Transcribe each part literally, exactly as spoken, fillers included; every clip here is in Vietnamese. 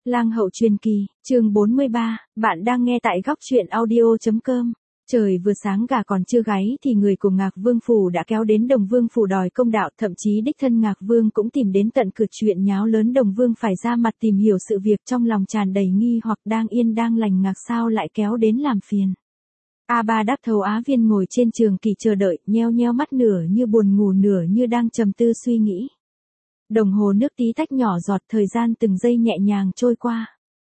Lang hậu truyền kỳ, chương bốn mươi ba, bạn đang nghe tại góc truyện audio.com. Trời vừa sáng gà còn chưa gáy thì người của Ngạc Vương Phủ đã kéo đến Đồng Vương Phủ đòi công đạo, thậm chí đích thân Ngạc Vương cũng tìm đến tận cửa, chuyện nháo lớn Đồng Vương phải ra mặt tìm hiểu sự việc, trong lòng tràn đầy nghi hoặc đang yên đang lành Ngạc sao lại kéo đến làm phiền. A Ba Đáp Thầu Á Viên ngồi trên trường kỳ chờ đợi, nheo nheo mắt nửa như buồn ngủ nửa như đang trầm tư suy nghĩ. Đồng hồ nước tí tách nhỏ giọt, thời gian từng giây nhẹ nhàng trôi qua.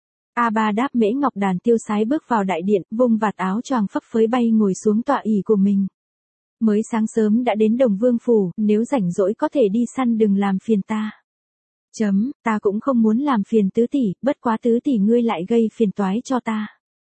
A Ba Đáp Mễ Ngọc Đàn tiêu sái bước vào đại điện, vung vạt áo choàng phấp phới bay ngồi xuống tọa ỷ của mình. Mới sáng sớm đã đến Đồng Vương Phủ, nếu rảnh rỗi có thể đi săn, đừng làm phiền ta. Chấm, ta cũng không muốn làm phiền tứ tỷ, bất quá tứ tỷ ngươi lại gây phiền toái cho ta.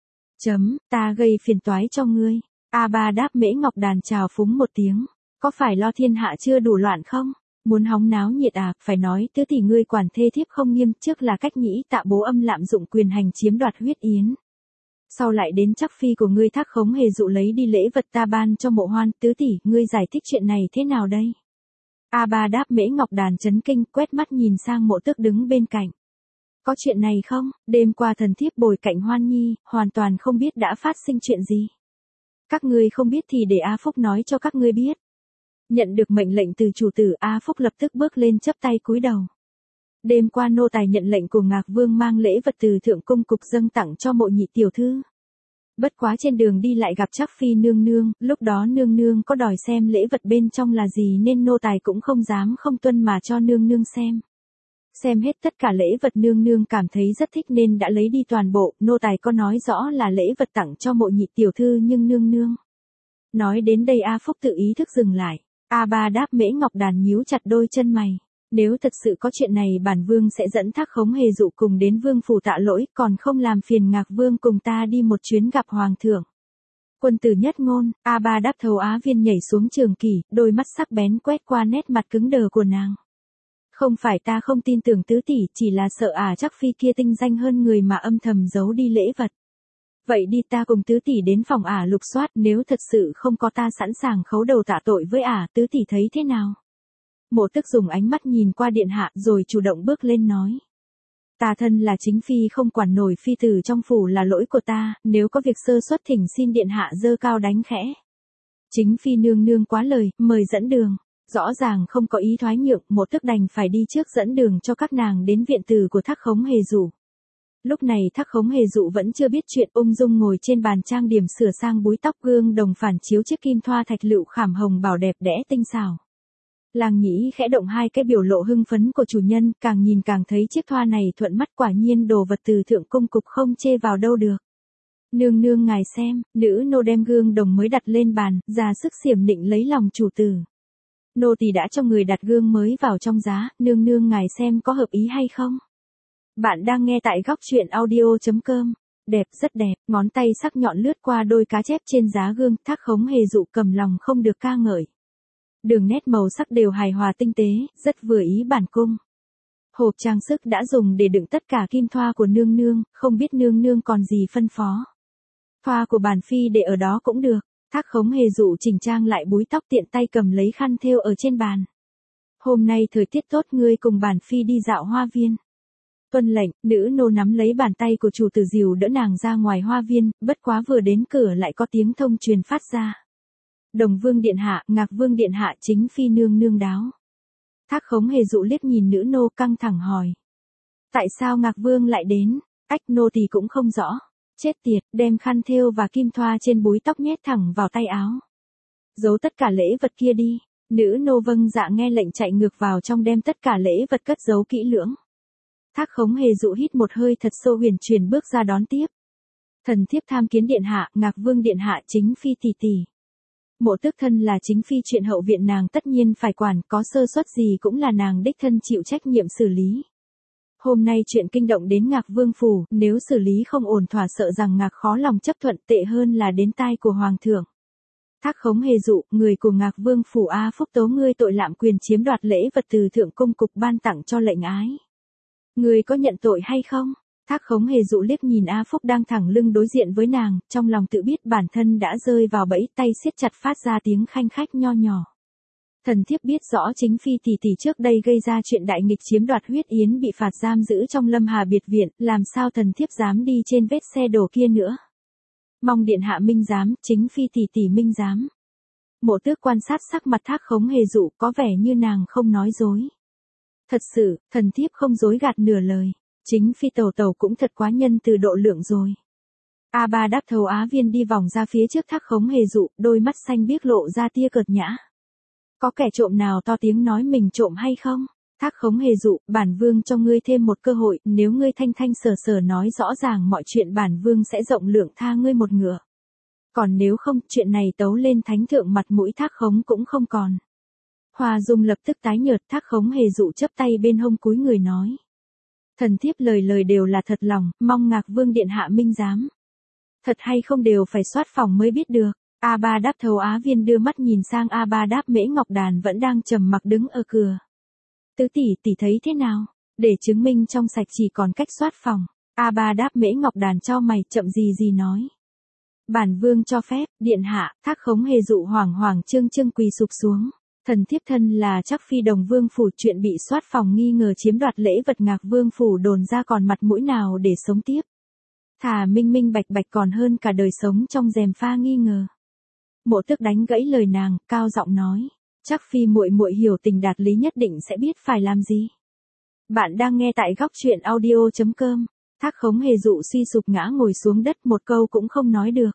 Chấm, ta gây phiền toái cho ngươi. A Ba Đáp Mễ Ngọc Đàn chào phúng một tiếng. Có phải lo thiên hạ chưa đủ loạn không? Muốn hóng náo nhiệt à, phải nói tứ tỷ ngươi quản thê thiếp không nghiêm, trước là cách nhĩ Tạ bố âm lạm dụng quyền hành chiếm đoạt huyết yến. Sau lại đến chắc phi của ngươi Thác Khống Hề dụ lấy đi lễ vật ta ban cho Mộ Hoan, tứ tỷ, ngươi giải thích chuyện này thế nào đây? A Ba Đáp Mễ Ngọc Đàn chấn kinh, quét mắt nhìn sang Mộ Tước đứng bên cạnh. Có chuyện này không? Đêm qua thần thiếp bồi cạnh Hoan Nhi, hoàn toàn không biết đã phát sinh chuyện gì. Các ngươi không biết thì để A Phúc nói cho các ngươi biết. Nhận được mệnh lệnh từ chủ tử, A Phúc lập tức bước lên chắp tay cúi đầu. Đêm qua nô tài nhận lệnh của Ngạc Vương mang lễ vật từ thượng cung cục dâng tặng cho Mộ nhị tiểu thư. Bất quá trên đường đi lại gặp Trác phi nương nương, lúc đó nương nương có đòi xem lễ vật bên trong là gì nên nô tài cũng không dám không tuân mà cho nương nương xem. Xem hết tất cả lễ vật nương nương cảm thấy rất thích nên đã lấy đi toàn bộ, nô tài có nói rõ là lễ vật tặng cho Mộ nhị tiểu thư nhưng nương nương. Nói đến đây A Phúc tự ý thức dừng lại. A Ba Đáp Mễ Ngọc Đàn nhíu chặt đôi chân mày. Nếu thật sự có chuyện này, bản vương sẽ dẫn Thác Khống Hề dụ cùng đến Vương Phủ tạ lỗi, còn không làm phiền Ngạc Vương cùng ta đi một chuyến gặp Hoàng thượng. Quân tử nhất ngôn. A Ba Đáp Thầu Á Viên nhảy xuống trường kỷ, đôi mắt sắc bén quét qua nét mặt cứng đờ của nàng. Không phải ta không tin tưởng tứ tỷ, chỉ là sợ ả Trác phi kia tinh danh hơn người mà âm thầm giấu đi lễ vật. Vậy đi, ta cùng tứ tỷ đến phòng ả lục soát, nếu thật sự không có ta sẵn sàng khấu đầu tạ tội với ả, tứ tỷ thấy thế nào? Mộ Tước dùng ánh mắt nhìn qua điện hạ rồi chủ động bước lên nói. Ta thân là chính phi không quản nổi phi tử trong phủ là lỗi của ta, nếu có việc sơ suất thỉnh xin điện hạ giơ cao đánh khẽ. Chính phi nương nương quá lời, mời dẫn đường. Rõ ràng không có ý thoái nhượng, Mộ Tước đành phải đi trước dẫn đường cho các nàng đến viện tử của Thác Khống Hề dụ. Lúc này Thác Khống Hề dụ vẫn chưa biết chuyện, ung dung ngồi trên bàn trang điểm sửa sang búi tóc, gương đồng phản chiếu chiếc kim thoa thạch lựu khảm hồng bảo đẹp đẽ tinh xảo. Lang Nhĩ khẽ động hai cái biểu lộ hưng phấn của chủ nhân, càng nhìn càng thấy chiếc thoa này thuận mắt, quả nhiên đồ vật từ thượng cung cục không chê vào đâu được. Nương nương ngài xem, nữ nô đem gương đồng mới đặt lên bàn, ra sức xiểm nịnh lấy lòng chủ tử. Nô tỳ đã cho người đặt gương mới vào trong giá, nương nương ngài xem có hợp ý hay không? Bạn đang nghe tại góc truyện audio.com. Đẹp, rất đẹp, ngón tay sắc nhọn lướt qua đôi cá chép trên giá gương, Thác Khống Hề dụ cầm lòng không được ca ngợi. Đường nét màu sắc đều hài hòa tinh tế, rất vừa ý bản cung. Hộp trang sức đã dùng để đựng tất cả kim thoa của nương nương, không biết nương nương còn gì phân phó. Thoa của bản phi để ở đó cũng được. Thác Khống Hề dụ chỉnh trang lại búi tóc, tiện tay cầm lấy khăn thêu ở trên bàn. Hôm nay thời tiết tốt, ngươi cùng bản phi đi dạo hoa viên. Tuân lệnh, nữ nô nắm lấy bàn tay của chủ tử dìu đỡ nàng ra ngoài hoa viên, bất quá vừa đến cửa lại có tiếng thông truyền phát ra. Đồng Vương điện hạ, Ngạc Vương điện hạ, chính phi nương nương đáo. Thác Khống Hề dụ liếc nhìn nữ nô căng thẳng hỏi. Tại sao Ngạc Vương lại đến? Ách, nô tỳ cũng không rõ. Chết tiệt, đem khăn thêu và kim thoa trên búi tóc nhét thẳng vào tay áo. Giấu tất cả lễ vật kia đi. Nữ nô vâng dạ nghe lệnh chạy ngược vào trong đem tất cả lễ vật cất giấu kỹ lưỡng. Thác Khống Hề dụ hít một hơi thật sâu, huyền chuyển bước ra đón tiếp. Thần thiếp tham kiến điện hạ, Ngạc Vương điện hạ, chính phi tỷ tỷ. Mộ Tước thân là chính phi, chuyện hậu viện nàng tất nhiên phải quản, có sơ suất gì cũng là nàng đích thân chịu trách nhiệm xử lý. Hôm nay chuyện kinh động đến Ngạc Vương Phủ, nếu xử lý không ổn thỏa sợ rằng Ngạc khó lòng chấp thuận, tệ hơn là đến tai của Hoàng thượng. Thác Khống Hề dụ, người của Ngạc Vương Phủ A Phúc tố ngươi tội lạm quyền chiếm đoạt lễ vật từ thượng cung cục ban tặng cho lệnh ái. Ngươi có nhận tội hay không? Thác Khống Hề dụ liếc nhìn A Phúc đang thẳng lưng đối diện với nàng, trong lòng tự biết bản thân đã rơi vào bẫy, tay siết chặt phát ra tiếng khanh khách nho nhỏ. Thần thiếp biết rõ chính phi tỷ tỷ trước đây gây ra chuyện đại nghịch chiếm đoạt huyết yến bị phạt giam giữ trong Lâm Hà biệt viện, làm sao thần thiếp dám đi trên vết xe đổ kia nữa. Mong điện hạ minh giám, chính phi tỷ tỷ minh giám. Mộ Tước quan sát sắc mặt Thác Khống Hề Dụ, có vẻ như nàng không nói dối. Thật sự, thần thiếp không dối gạt nửa lời. Chính phi tẩu tẩu cũng thật quá nhân từ độ lượng rồi. A Ba Đáp Thầu Á Viên đi vòng ra phía trước Thác Khống Hề Dụ, đôi mắt xanh biếc lộ ra tia cợt nhã. Có kẻ trộm nào to tiếng nói mình trộm hay không? Thác Khống Hề Dụ, bản vương cho ngươi thêm một cơ hội, nếu ngươi thanh thanh sở sở nói rõ ràng mọi chuyện bản vương sẽ rộng lượng tha ngươi một ngựa. Còn nếu không, chuyện này tấu lên thánh thượng mặt mũi Thác Khống cũng không còn. Hoa Dung lập tức tái nhợt, Thác Khống Hề Dụ chấp tay bên hông cúi người nói. Thần thiếp lời lời đều là thật lòng, mong Ngạc Vương điện hạ minh giám. Thật hay không đều phải soát phòng mới biết được. A Ba Đáp Thầu Á Viên đưa mắt nhìn sang A Ba Đáp Mễ Ngọc Đàn vẫn đang trầm mặc đứng ở cửa. Tứ tỷ tỷ thấy thế nào? Để chứng minh trong sạch chỉ còn cách soát phòng. A Ba Đáp Mễ Ngọc Đàn chau mày, chậm gì gì nói. Bản vương cho phép, điện hạ. Thác Khống Hề Dụ hoảng hoảng trương trương quỳ sụp xuống. Thần thiếp thân là chắc phi Đồng Vương phủ, chuyện bị soát phòng nghi ngờ chiếm đoạt lễ vật Ngạc Vương phủ đồn ra còn mặt mũi nào để sống tiếp. Thà minh minh bạch bạch còn hơn cả đời sống trong rèm pha nghi ngờ. Mộ Tước đánh gãy lời nàng, cao giọng nói, chắc phi muội muội hiểu tình đạt lý nhất định sẽ biết phải làm gì. Bạn đang nghe tại góc truyện audio chấm com. Thác Khống Hề Dụ suy sụp ngã ngồi xuống đất, một câu cũng không nói được.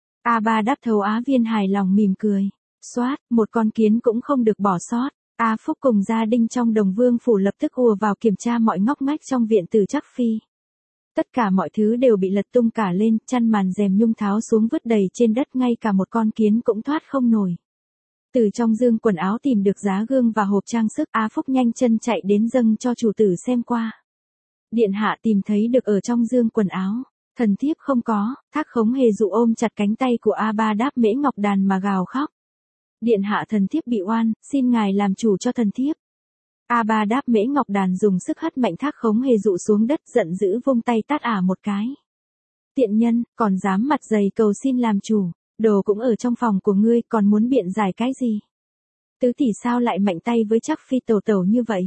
A Ba Đáp Thầu Á Viên hài lòng mỉm cười. Soát, một con kiến cũng không được bỏ sót. A Phúc cùng gia đình trong Đồng Vương phủ lập tức ùa vào kiểm tra mọi ngóc ngách trong viện từ chắc phi. Tất cả mọi thứ đều bị lật tung cả lên, chăn màn rèm nhung tháo xuống vứt đầy trên đất, ngay cả một con kiến cũng thoát không nổi. Từ trong dương quần áo tìm được giá gương và hộp trang sức, A Phúc nhanh chân chạy đến dâng cho chủ tử xem qua. Điện hạ tìm thấy được ở trong dương quần áo. Thần thiếp không có. Thác Khống Hề Dụ ôm chặt cánh tay của A Ba Đáp Mễ Ngọc Đàn mà gào khóc. Điện hạ, thần thiếp bị oan, xin ngài làm chủ cho thần thiếp. A Ba Đáp Mễ Ngọc Đàn dùng sức hất mạnh Thác Khống Hề Dụ xuống đất, giận dữ vung tay tát ả một cái. Tiện nhân, còn dám mặt dày cầu xin làm chủ, đồ cũng ở trong phòng của ngươi, còn muốn biện giải cái gì? Tứ tỷ sao lại mạnh tay với chắc phi tẩu tẩu như vậy?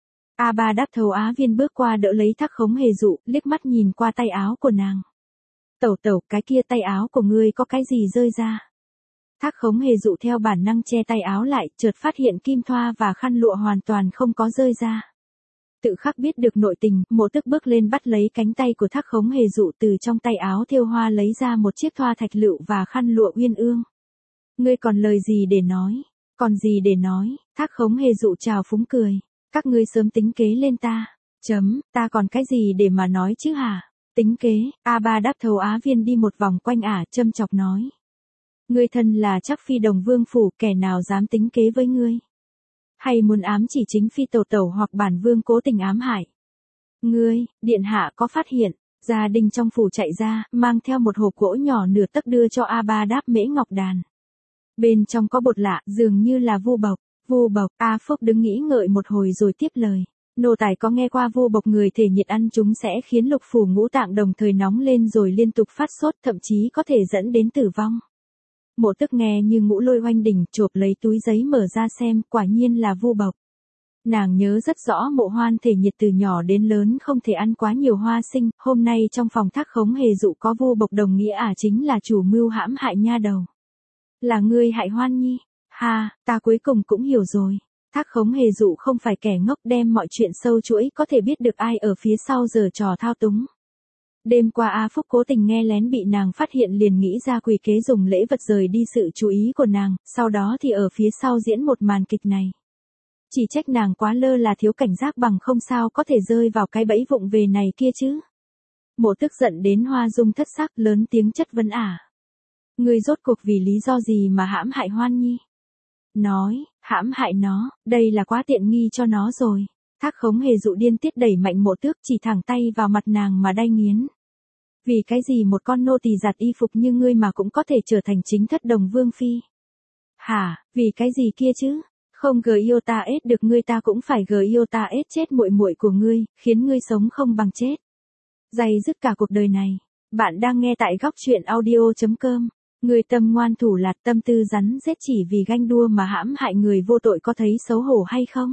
A Ba Đáp Thầu Á Viên bước qua đỡ lấy Thác Khống Hề Dụ, liếc mắt nhìn qua tay áo của nàng. Tẩu tẩu, cái kia tay áo của ngươi có cái gì rơi ra? Thác Khống Hề Dụ theo bản năng che tay áo lại, chợt phát hiện kim thoa và khăn lụa hoàn toàn không có rơi ra. Tự khắc biết được nội tình, Mộ Tước bước lên bắt lấy cánh tay của Thác Khống Hề Dụ, từ trong tay áo thêu hoa lấy ra một chiếc thoa thạch lựu và khăn lụa uyên ương. Ngươi còn lời gì để nói? Còn gì để nói? Thác Khống Hề Dụ trào phúng cười. Các ngươi sớm tính kế lên ta. Chấm, ta còn cái gì để mà nói chứ hả? Tính kế. A Ba Đáp Thầu Á Viên đi một vòng quanh ả, châm chọc nói. Ngươi thân là chắc phi Đồng Vương phủ, kẻ nào dám tính kế với ngươi? Hay muốn ám chỉ chính phi tẩu tẩu hoặc bản vương cố tình ám hại? Ngươi, điện hạ có phát hiện? Gia đình trong phủ chạy ra, mang theo một hộp gỗ nhỏ nửa tấc đưa cho A Ba Đáp Mễ Ngọc Đàn. Bên trong có bột lạ, dường như là vu bộc. Vu bộc. A Phúc đứng nghĩ ngợi một hồi rồi tiếp lời. Nô tài có nghe qua vu bộc người thể nhiệt ăn chúng sẽ khiến lục phủ ngũ tạng đồng thời nóng lên rồi liên tục phát sốt, thậm chí có thể dẫn đến tử vong. Mộ Tước nghe như ngũ lôi oanh đỉnh, chộp lấy túi giấy mở ra xem, quả nhiên là vu bộc. Nàng nhớ rất rõ Mộ Hoan thể nhiệt từ nhỏ đến lớn không thể ăn quá nhiều hoa sinh, hôm nay trong phòng Thác Khống Hề Dụ có vu bộc đồng nghĩa ả chính là chủ mưu hãm hại nha đầu. Là ngươi hại Hoan Nhi. Ha, ta cuối cùng cũng hiểu rồi. Thác Khống Hề Dụ không phải kẻ ngốc, đem mọi chuyện sâu chuỗi, có thể biết được ai ở phía sau giở trò thao túng. Đêm qua A Phúc cố tình nghe lén bị nàng phát hiện, liền nghĩ ra quỷ kế dùng lễ vật rời đi sự chú ý của nàng, sau đó thì ở phía sau diễn một màn kịch này. Chỉ trách nàng quá lơ là thiếu cảnh giác, bằng không sao có thể rơi vào cái bẫy vụng về này kia chứ. Mộ Tức giận đến Hoa Dung thất sắc, lớn tiếng chất vấn ả. Ngươi rốt cuộc vì lý do gì mà hãm hại Hoan Nhi? Nói, hãm hại nó, đây là quá tiện nghi cho nó rồi. Thác Khống Hề Dụ điên tiết đẩy mạnh Mộ Tước, chỉ thẳng tay vào mặt nàng mà đay nghiến. Vì cái gì một con nô tỳ giặt y phục như ngươi mà cũng có thể trở thành chính thất Đồng Vương phi? Hả, vì cái gì kia chứ? Không gờ yêu ta ết được ngươi, ta cũng phải gờ yêu ta ết chết muội muội của ngươi, khiến ngươi sống không bằng chết. Dày dứt cả cuộc đời này. Bạn đang nghe tại góc truyện audio chấm com. Người tâm ngoan thủ lạt tâm tư rắn rết chỉ vì ganh đua mà hãm hại người vô tội có thấy xấu hổ hay không?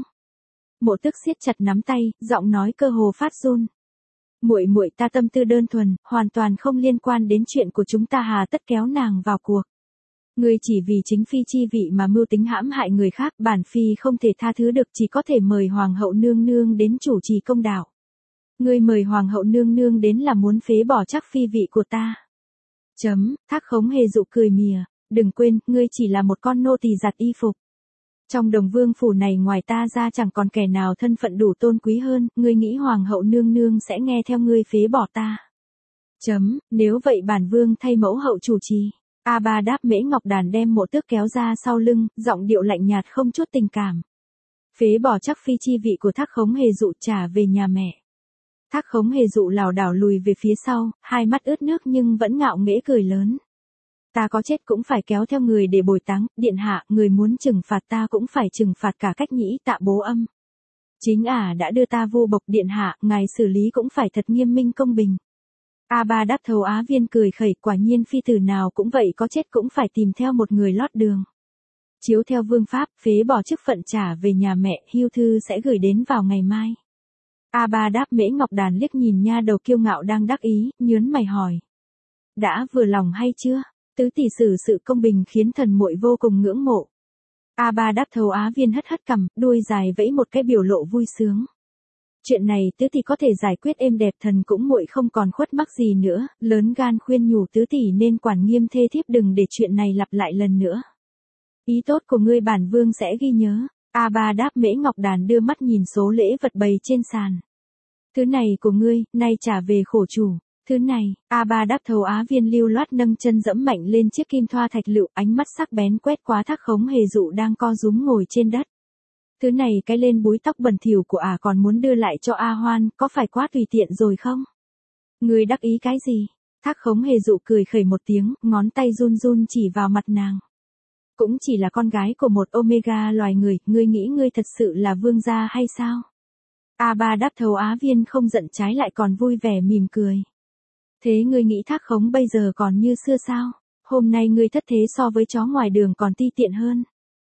Mộ Tước siết chặt nắm tay, giọng nói cơ hồ phát run. Muội muội ta tâm tư đơn thuần, hoàn toàn không liên quan đến chuyện của chúng ta, hà tất kéo nàng vào cuộc. Ngươi chỉ vì chính phi chi vị mà mưu tính hãm hại người khác, bản phi không thể tha thứ được, chỉ có thể mời hoàng hậu nương nương đến chủ trì công đạo. Ngươi mời hoàng hậu nương nương đến là muốn phế bỏ chắc phi vị của ta. Chấm, Thác Khống Hề Dụ cười mỉa, đừng quên, ngươi chỉ là một con nô tỳ giặt y phục. Trong Đồng Vương phủ này ngoài ta ra chẳng còn kẻ nào thân phận đủ tôn quý hơn, ngươi nghĩ hoàng hậu nương nương sẽ nghe theo ngươi phế bỏ ta. Chấm, nếu vậy bản vương thay mẫu hậu chủ trì. A Ba Đáp Mễ Ngọc Đàn đem Mộ Tước kéo ra sau lưng, giọng điệu lạnh nhạt không chút tình cảm. Phế bỏ chắc phi chi vị của Thác Khống Hề Dụ, trả về nhà mẹ. Thác Khống Hề Dụ lảo đảo lùi về phía sau, hai mắt ướt nước nhưng vẫn ngạo nghễ cười lớn. Ta có chết cũng phải kéo theo người để bồi táng, điện hạ, người muốn trừng phạt ta cũng phải trừng phạt cả Cách Nhĩ, Tạ Bố Âm. Chính ả đã đưa ta vô bộc, điện hạ, ngài xử lý cũng phải thật nghiêm minh công bình. A Ba Đáp Thầu Á Viên cười khẩy, quả nhiên phi tử nào cũng vậy, có chết cũng phải tìm theo một người lót đường. Chiếu theo vương pháp, phế bỏ chức phận trả về nhà mẹ, hưu thư sẽ gửi đến vào ngày mai. A Ba Đáp Mễ Ngọc Đàn liếc nhìn nha đầu kiêu ngạo đang đắc ý, nhớn mày hỏi. Đã vừa lòng hay chưa? Tứ tỷ xử sự công bình khiến thần muội vô cùng ngưỡng mộ. A Ba Đáp Thầu Á Viên hất hất cằm, đuôi dài vẫy một cái biểu lộ vui sướng. Chuyện này tứ tỷ có thể giải quyết êm đẹp, thần cũng muội không còn khuất mắc gì nữa, lớn gan khuyên nhủ tứ tỷ nên quản nghiêm thê thiếp đừng để chuyện này lặp lại lần nữa. Ý tốt của ngươi bản vương sẽ ghi nhớ. A Ba Đáp Mễ Ngọc Đàn đưa mắt nhìn số lễ vật bày trên sàn. Thứ này của ngươi, nay trả về khổ chủ. Thứ này, A Ba Đáp Thầu Á Viên lưu loát nâng chân dẫm mạnh lên chiếc kim thoa thạch lựu, ánh mắt sắc bén quét qua Thác Khống Hề Dụ đang co rúm ngồi trên đất. Thứ này cái lên búi tóc bẩn thỉu của ả à còn muốn đưa lại cho A Hoan, có phải quá tùy tiện rồi không? Ngươi đắc ý cái gì? Thác Khống Hề Dụ cười khẩy một tiếng, ngón tay run run chỉ vào mặt nàng. Cũng chỉ là con gái của một Omega loài người, ngươi nghĩ ngươi thật sự là vương gia hay sao? A Ba Đáp Thầu Á Viên không giận, trái lại còn vui vẻ mỉm cười. Thế ngươi nghĩ Thác Khống bây giờ còn như xưa sao? Hôm nay ngươi thất thế so với chó ngoài đường còn ti tiện hơn.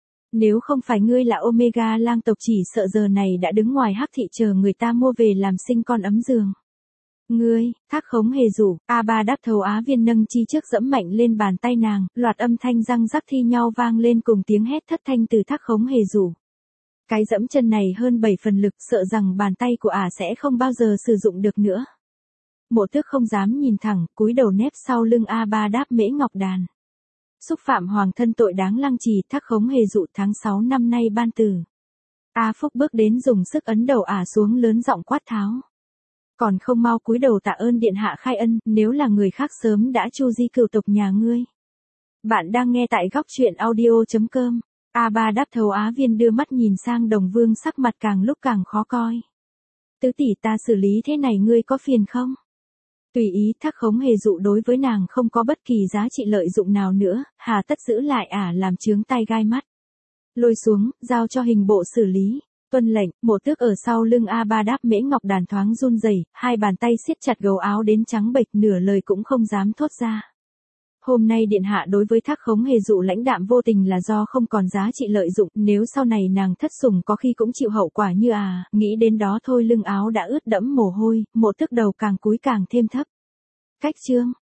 Nếu không phải ngươi là Omega lang tộc chỉ sợ giờ này đã đứng ngoài hắc thị chờ người ta mua về làm sinh con ấm giường. Ngươi, Thác Khống Hề Dụ, A Ba Đáp Thầu Á Viên nâng chi trước dẫm mạnh lên bàn tay nàng, loạt âm thanh răng rắc thi nhau vang lên cùng tiếng hét thất thanh từ Thác Khống Hề Dụ. Cái dẫm chân này hơn bảy phần lực, sợ rằng bàn tay của ả sẽ không bao giờ sử dụng được nữa. Mộ Tước không dám nhìn thẳng, cúi đầu nép sau lưng A Ba Đáp Mễ Ngọc Đàn. Xúc phạm hoàng thân tội đáng lăng trì, Thác Khống Hề Dụ tháng sáu năm nay ban tử. A Phúc bước đến dùng sức ấn đầu ả xuống, lớn giọng quát tháo. Còn không mau cúi đầu tạ ơn điện hạ khai ân, nếu là người khác sớm đã chu di cửu tộc nhà ngươi. Bạn đang nghe tại góc truyện audio chấm com. A Ba Đáp Thầu Á Viên đưa mắt nhìn sang Đồng Vương, sắc mặt càng lúc càng khó coi. Tứ tỷ, ta xử lý thế này ngươi có phiền không? Tùy ý. Thác Khống Hề Dụ đối với nàng không có bất kỳ giá trị lợi dụng nào nữa, hà tất giữ lại ả làm chướng tay gai mắt. Lôi xuống, giao cho hình bộ xử lý. Tuân lệnh. Mộ Tước ở sau lưng A Ba Đáp Mễ Ngọc Đàn thoáng run rẩy, hai bàn tay siết chặt gấu áo đến trắng bệch, nửa lời cũng không dám thốt ra. Hôm nay điện hạ đối với Thác Khống Hề Dụ lãnh đạm vô tình là do không còn giá trị lợi dụng, nếu sau này nàng thất sủng có khi cũng chịu hậu quả như à, nghĩ đến đó thôi lưng áo đã ướt đẫm mồ hôi, Mộ Tước đầu càng cúi càng thêm thấp. Cách chương